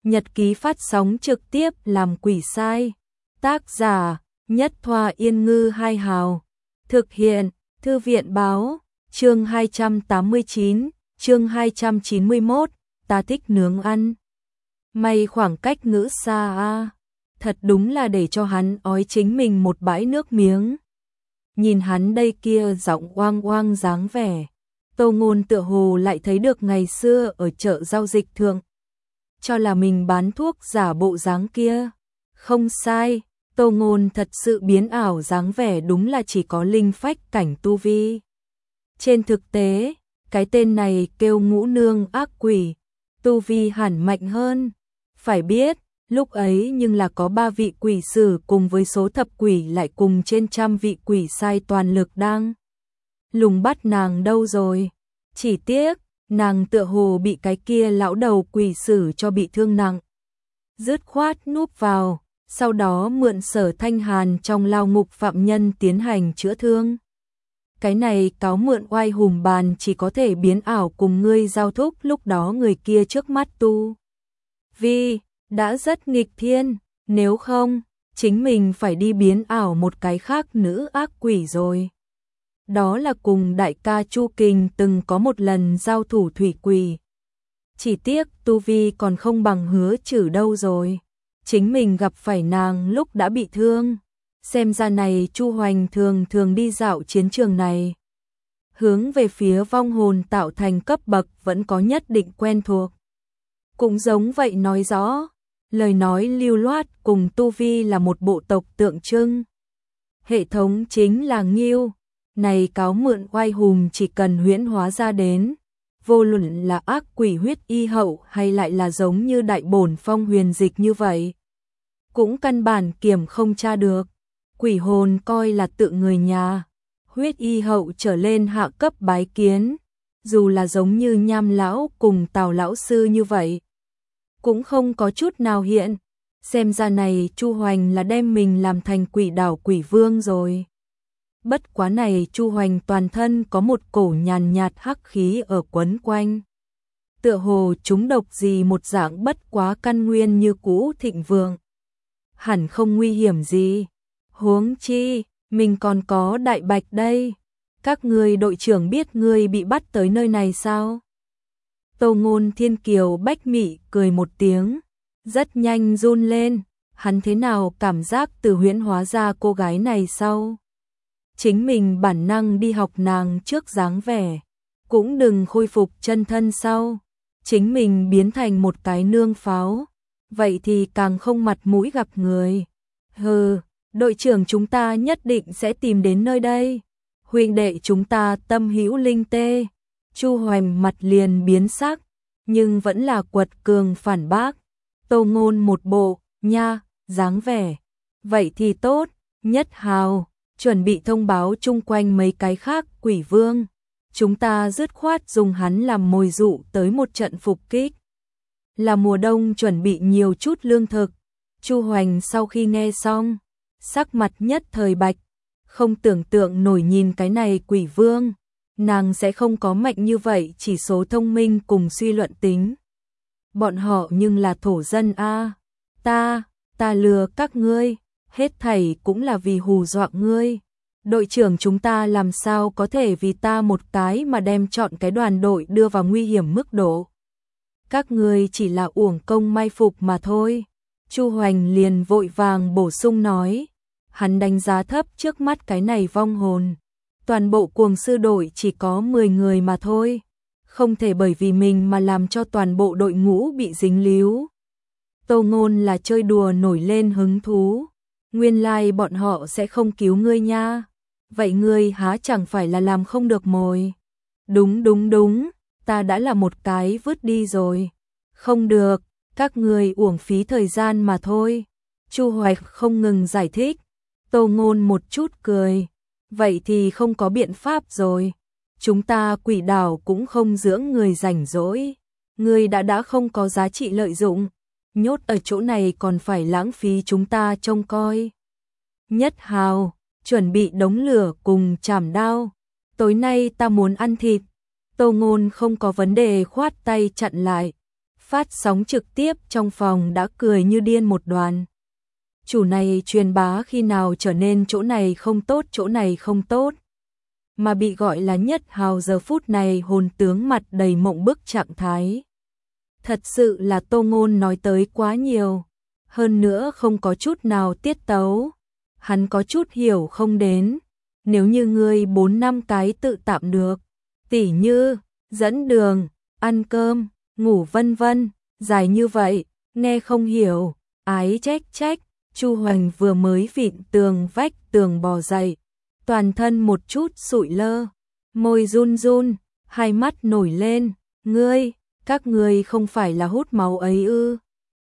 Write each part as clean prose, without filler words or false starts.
Nhật ký phát sóng trực tiếp làm quỷ sai. Tác giả Nhất Thoa Yên Ngư Hai Hào. Thực hiện Thư viện Báo. Chương 289, chương 291, ta thích nướng ăn. May khoảng cách ngữ xa a. Thật đúng là để cho hắn ói chính mình một bãi nước miếng. Nhìn hắn đây kia giọng oang oang dáng vẻ. Tô Ngôn tựa hồ lại thấy được ngày xưa ở chợ giao dịch thượng. Cho là mình bán thuốc giả bộ dáng kia. Không sai, Tô Ngôn thật sự biến ảo dáng vẻ đúng là chỉ có linh phách cảnh tu vi. Trên thực tế, cái tên này kêu Ngũ Nương ác quỷ, tu vi hẳn mạnh hơn. Phải biết, lúc ấy nhưng là có 3 vị quỷ sử cùng với số thập quỷ lại cùng trên trăm vị quỷ sai toàn lực đang lùng bắt nàng đâu rồi. Chỉ tiếc, nàng tựa hồ bị cái kia lão đầu quỷ sử cho bị thương nặng. Dứt khoát núp vào, sau đó mượn Sở Thanh Hàn trong lao ngục phạm nhân tiến hành chữa thương. Cái này cáo mượn oai hùng bàn chỉ có thể biến ảo cùng ngươi giao thúc, lúc đó người kia trước mắt tu vi đã rất nghịch thiên, nếu không, chính mình phải đi biến ảo một cái khác nữ ác quỷ rồi. Đó là cùng đại ca Chu Kình từng có một lần giao thủ thủy quỷ. Chỉ tiếc tu vi còn không bằng Hứa Trử đâu rồi. Chính mình gặp phải nàng lúc đã bị thương. Xem ra này Chu Hoành thường đi dạo chiến trường này. Hướng về phía vong hồn tạo thành cấp bậc vẫn có nhất định quen thuộc. Cũng giống vậy nói rõ, lời nói lưu loát cùng tu vi là một bộ tộc tượng trưng. Hệ thống chính là Nghiêu, này cáo mượn oai hùng chỉ cần huyễn hóa ra đến. Vô luận là ác quỷ huyết y hậu hay lại là giống như đại bổn phong huyền dịch như vậy. Cũng căn bản kiểm không tra được. Quỷ hồn coi là tự người nhà. Huyết y hậu trở lên hạ cấp bái kiến. Dù là giống như Nham lão cùng Tào lão sư như vậy. Cũng không có chút nào hiện. Xem ra này Chu Hoành là đem mình làm thành quỷ đảo quỷ vương rồi. Bất quá này Chu Hoành toàn thân có một cổ nhàn nhạt hắc khí ở quấn quanh. Tựa hồ chúng độc gì một dạng bất quá căn nguyên như cũ thịnh vượng. Hẳn không nguy hiểm gì. Huống chi, mình còn có đại bạch đây. Các ngươi đội trưởng biết ngươi bị bắt tới nơi này sao? Tô Ngôn Thiên Kiều bách mị cười một tiếng. Rất nhanh run lên. Hắn thế nào cảm giác từ huyễn hóa ra cô gái này sau? Chính mình bản năng đi học nàng trước dáng vẻ, cũng đừng khôi phục chân thân sau. Chính mình biến thành một cái nương pháo, vậy thì càng không mặt mũi gặp người. Hừ, đội trưởng chúng ta nhất định sẽ tìm đến nơi đây. Huynh đệ chúng ta tâm hữu linh tê. Chu Hoành mặt liền biến sắc, nhưng vẫn là quật cường phản bác. Tô Ngôn một bộ, nha, dáng vẻ. Vậy thì tốt, Nhất Hào. Chuẩn bị thông báo chung quanh mấy cái khác quỷ vương. Chúng ta dứt khoát dùng hắn làm mồi dụ tới một trận phục kích. Là mùa đông chuẩn bị nhiều chút lương thực. Chu Hoành sau khi nghe xong, sắc mặt nhất thời bạch. Không tưởng tượng nổi nhìn cái này quỷ vương. Nàng sẽ không có mạnh như vậy chỉ số thông minh cùng suy luận tính. Bọn họ nhưng là thổ dân a. Ta lừa các ngươi. Hết thảy cũng là vì hù dọa ngươi. Đội trưởng chúng ta làm sao có thể vì ta một cái mà đem chọn cái đoàn đội đưa vào nguy hiểm mức độ. Các ngươi chỉ là uổng công mai phục mà thôi. Chu Hoành liền vội vàng bổ sung nói. Hắn đánh giá thấp trước mắt cái này vong hồn. Toàn bộ cuồng sư đội chỉ có 10 người mà thôi. Không thể bởi vì mình mà làm cho toàn bộ đội ngũ bị dính líu. Tô Ngôn là chơi đùa nổi lên hứng thú. Nguyên lai bọn họ sẽ không cứu ngươi nha. Vậy ngươi há chẳng phải là làm không được mồi. Đúng, ta đã là một cái vứt đi rồi. Không được, các ngươi uổng phí thời gian mà thôi. Chu Hoạch không ngừng giải thích. Tô Ngôn một chút cười. Vậy thì không có biện pháp rồi. Chúng ta quỷ đảo cũng không dưỡng người rảnh rỗi. Ngươi đã không có giá trị lợi dụng. Nhốt ở chỗ này còn phải lãng phí chúng ta trông coi. Nhất Hào, chuẩn bị đống lửa cùng chảm đao. Tối nay ta muốn ăn thịt. Tô Ngôn không có vấn đề khoát tay chặn lại. Phát sóng trực tiếp trong phòng đã cười như điên một đoàn. Chủ này truyền bá khi nào trở nên chỗ này không tốt, chỗ này không tốt. Mà bị gọi là nhất hào giờ phút này hồn tướng mặt đầy mộng bức trạng thái. Thật sự là Tô Ngôn nói tới quá nhiều. Hơn nữa không có chút nào tiết tấu. Hắn có chút hiểu không đến. Nếu như ngươi 4-5 cái tự tạm được. Tỉ như, dẫn đường, ăn cơm, ngủ vân vân. Dài như vậy, nghe không hiểu. Ái trách trách. Chu Hoành vừa mới vịn tường vách tường bò dậy. Toàn thân một chút sụi lơ. Môi run run, hai mắt nổi lên. Ngươi, các ngươi không phải là hút máu ấy ư?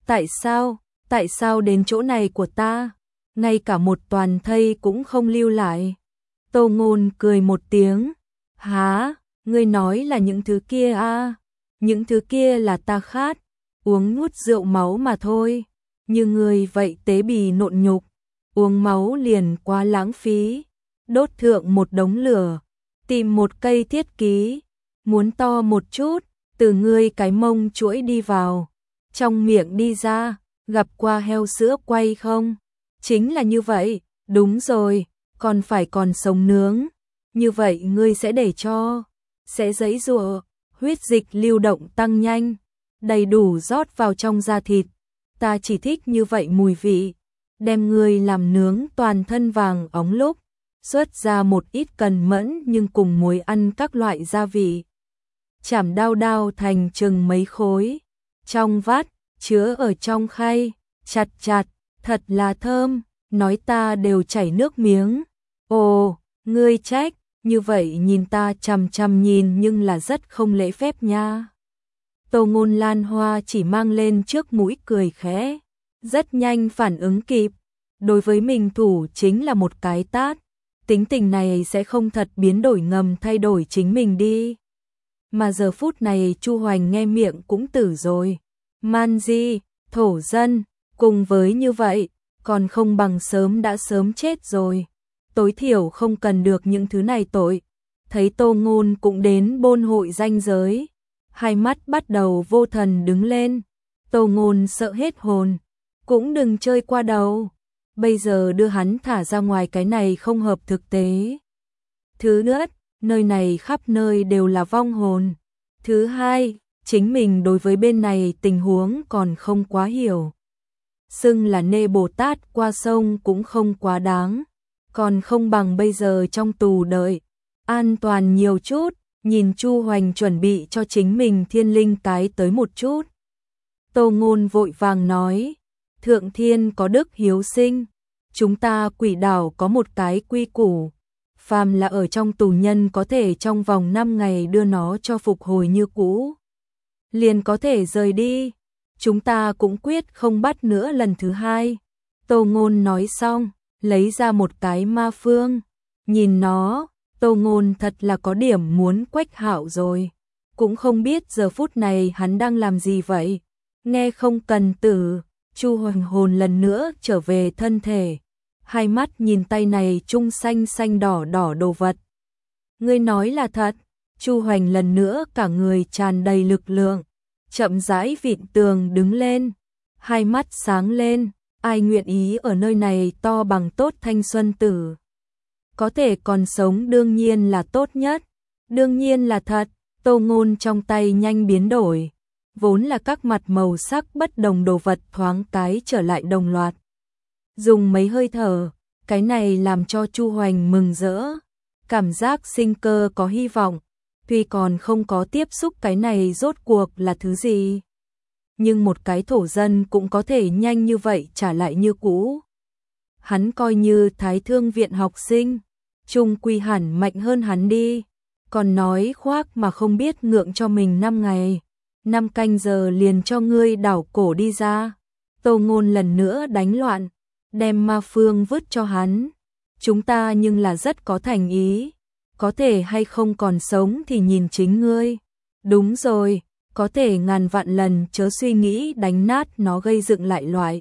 Tại sao đến chỗ này của ta? Ngay cả một toàn thây cũng không lưu lại. Tô Ngôn cười một tiếng. Hả? Ngươi nói là những thứ kia à? Những thứ kia là ta khát. Uống nuốt rượu máu mà thôi. Như ngươi vậy tế bì nộn nhục. Uống máu liền quá lãng phí. Đốt thượng một đống lửa. Tìm một cây thiết ký. Muốn to một chút. Từ ngươi cái mông chuỗi đi vào. Trong miệng đi ra. Gặp qua heo sữa quay không? Chính là như vậy. Đúng rồi. Còn phải còn sống nướng. Như vậy ngươi sẽ để cho. Sẽ giãy giụa. Huyết dịch lưu động tăng nhanh. Đầy đủ rót vào trong da thịt. Ta chỉ thích như vậy mùi vị. Đem ngươi làm nướng toàn thân vàng óng lúc. Xuất ra một ít cần mẫn nhưng cùng muối ăn các loại gia vị. Chảm đao đao thành chừng mấy khối. Trong vắt, chứa ở trong khay. Chặt chặt, thật là thơm. Nói ta đều chảy nước miếng. Ồ, ngươi trách. Như vậy nhìn ta chằm chằm nhìn nhưng là rất không lễ phép nha. Tô Ngôn Lan Hoa chỉ mang lên trước mũi cười khẽ. Rất nhanh phản ứng kịp. Đối với mình thủ chính là một cái tát. Tính tình này sẽ không thật biến đổi ngầm thay đổi chính mình đi. Mà giờ phút này Chu Hoành nghe miệng cũng tử rồi. Man di, thổ dân, cùng với như vậy, còn không bằng đã sớm chết rồi. Tối thiểu không cần được những thứ này tội. Thấy Tô Ngôn cũng đến bôn hội ranh giới. Hai mắt bắt đầu vô thần đứng lên. Tô Ngôn sợ hết hồn. Cũng đừng chơi qua đầu. Bây giờ đưa hắn thả ra ngoài cái này không hợp thực tế. Thứ nhất, nơi này khắp nơi đều là vong hồn. Thứ hai, chính mình đối với bên này tình huống còn không quá hiểu. Xưng là nê Bồ Tát qua sông cũng không quá đáng. Còn không bằng bây giờ trong tù đợi. An toàn nhiều chút. Nhìn Chu Hoành chuẩn bị cho chính mình thiên linh cái tới một chút. Tô Ngôn vội vàng nói. Thượng thiên có đức hiếu sinh. Chúng ta Quỷ Đảo có một cái quy củ. Phàm là ở trong tù nhân có thể trong vòng 5 ngày đưa nó cho phục hồi như cũ. Liền có thể rời đi. Chúng ta cũng quyết không bắt nữa lần thứ hai. Tô Ngôn nói xong, lấy ra một cái ma phương. Nhìn nó, Tô Ngôn thật là có điểm muốn Quách Hạo rồi. Cũng không biết giờ phút này hắn đang làm gì vậy. Nghe không cần tử, Chu Hoành hồn lần nữa trở về thân thể. Hai mắt nhìn tay này trung xanh xanh đỏ đỏ đồ vật. Ngươi nói là thật. Chu Hoành lần nữa cả người tràn đầy lực lượng. Chậm rãi vịn tường đứng lên. Hai mắt sáng lên. Ai nguyện ý ở nơi này to bằng tốt thanh xuân tử. Có thể còn sống đương nhiên là tốt nhất. Đương nhiên là thật. Tô Ngôn trong tay nhanh biến đổi. Vốn là các mặt màu sắc bất đồng đồ vật thoáng cái trở lại đồng loạt. Dùng mấy hơi thở, cái này làm cho Chu Hoành mừng rỡ. Cảm giác sinh cơ có hy vọng. Tuy còn không có tiếp xúc cái này rốt cuộc là thứ gì. Nhưng một cái thổ dân cũng có thể nhanh như vậy trả lại như cũ. Hắn coi như Thái Thương viện học sinh. Trung quy hẳn mạnh hơn hắn đi. Còn nói khoác mà không biết ngượng cho mình 5 ngày. 5 canh giờ liền cho ngươi đảo cổ đi ra. Tô Ngôn lần nữa đánh loạn. Đem ma phương vứt cho hắn. Chúng ta nhưng là rất có thành ý. Có thể hay không còn sống thì nhìn chính ngươi. Đúng rồi, có thể ngàn vạn lần chớ suy nghĩ đánh nát nó gây dựng lại loại.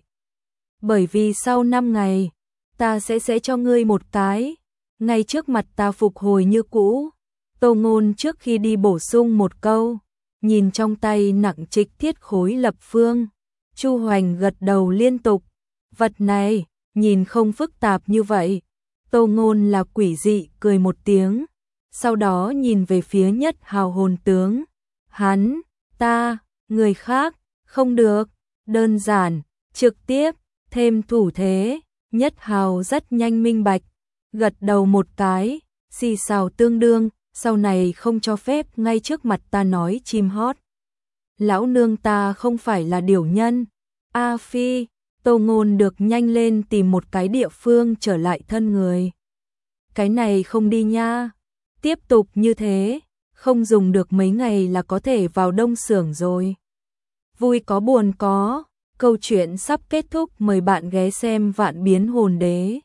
Bởi vì sau 5 ngày, ta sẽ cho ngươi một cái. Ngay trước mặt ta phục hồi như cũ. Tô Ngôn trước khi đi bổ sung một câu. nhìn trong tay nặng trịch thiết khối lập phương. Chu Hoành gật đầu liên tục, vật này, nhìn không phức tạp như vậy. Tô Ngôn là quỷ dị cười một tiếng, sau đó nhìn về phía Nhất Hào hồn tướng. Hắn, ta, người khác, không được, đơn giản, trực tiếp, thêm thủ thế. Nhất Hào rất nhanh minh bạch, gật đầu một cái, xì xào tương đương, sau này không cho phép ngay trước mặt ta nói chim hót. Lão nương ta không phải là điểu nhân. A Phi, Tô Ngôn được nhanh lên tìm một cái địa phương trở lại thân người. Cái này không đi nha. Tiếp tục như thế, không dùng được mấy ngày là có thể vào đông xưởng rồi. Vui có buồn có, câu chuyện sắp kết thúc, mời bạn ghé xem Vạn Biến Hồn Đế.